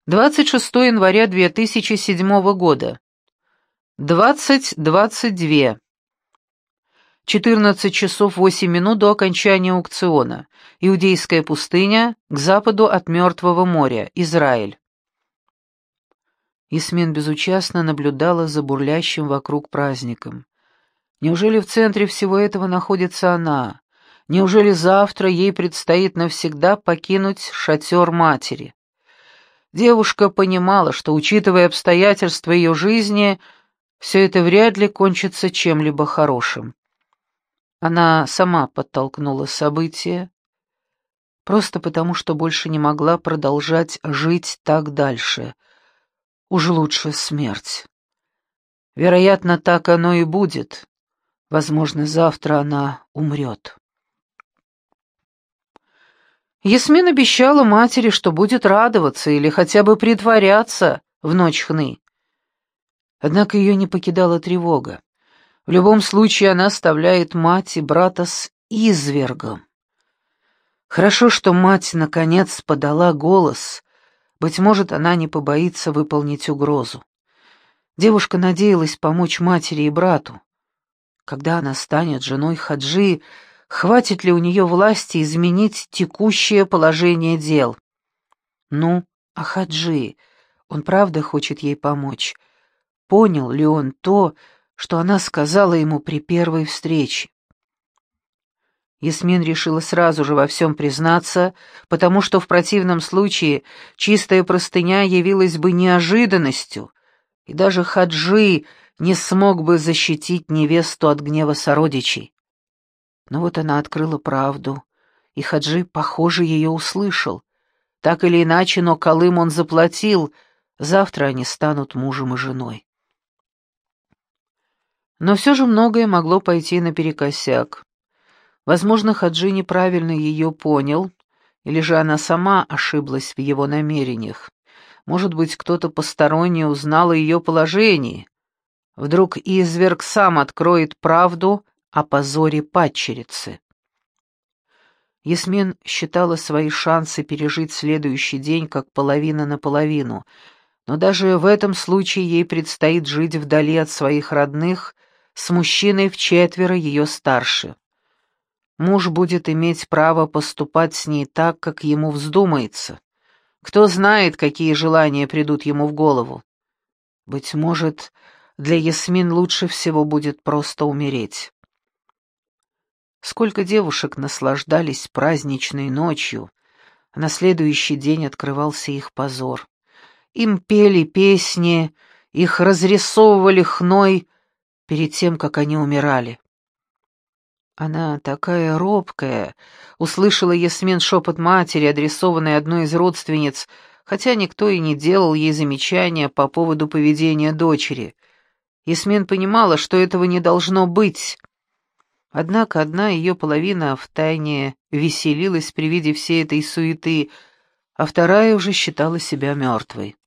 26 января 2007 года. 20:22. 14 часов 8 минут до окончания аукциона. Иудейская пустыня, к западу от Мертвого моря, Израиль. Ясмин безучастно наблюдала за бурлящим вокруг праздником. Неужели в центре всего этого находится она? Неужели завтра ей предстоит навсегда покинуть шатер матери? Девушка понимала, что, учитывая обстоятельства ее жизни, все это вряд ли кончится чем-либо хорошим. Она сама подтолкнула события, просто потому, что больше не могла продолжать жить так дальше. Уж лучше смерть. Вероятно, так оно и будет. Возможно, завтра она умрет. Ясмин обещала матери, что будет радоваться или хотя бы притворяться в ночь хны. Однако ее не покидала тревога. В любом случае она оставляет мать и брата с извергом. Хорошо, что мать наконец подала голос. Быть может, она не побоится выполнить угрозу. Девушка надеялась помочь матери и брату. Когда она станет женой Хаджи, хватит ли у нее власти изменить текущее положение дел? Ну, а Хаджи, он правда хочет ей помочь? Понял ли он то, что она сказала ему при первой встрече? Ясмин решила сразу же во всем признаться, потому что в противном случае чистая простыня явилась бы неожиданностью, и даже Хаджи не смог бы защитить невесту от гнева сородичей. Но вот она открыла правду, и Хаджи, похоже, ее услышал. Так или иначе, но Калым он заплатил, завтра они станут мужем и женой. Но все же многое могло пойти наперекосяк. Возможно, Хаджи неправильно ее понял, или же она сама ошиблась в его намерениях. Может быть, кто-то посторонний узнал о ее положении. Вдруг изверг сам откроет правду о позоре падчерицы. Ясмин считала свои шансы пережить следующий день как половина на половину, но даже в этом случае ей предстоит жить вдали от своих родных с мужчиной вчетверо ее старше. Муж будет иметь право поступать с ней так, как ему вздумается. Кто знает, какие желания придут ему в голову. Быть может, для Ясмин лучше всего будет просто умереть. Сколько девушек наслаждались праздничной ночью, а на следующий день открывался их позор. Им пели песни, их разрисовывали хной перед тем, как они умирали. Она такая робкая, услышала Ясмин шепот матери, адресованный одной из родственниц, хотя никто и не делал ей замечания по поводу поведения дочери. Ясмин понимала, что этого не должно быть. Однако одна ее половина втайне веселилась при виде всей этой суеты, а вторая уже считала себя мертвой.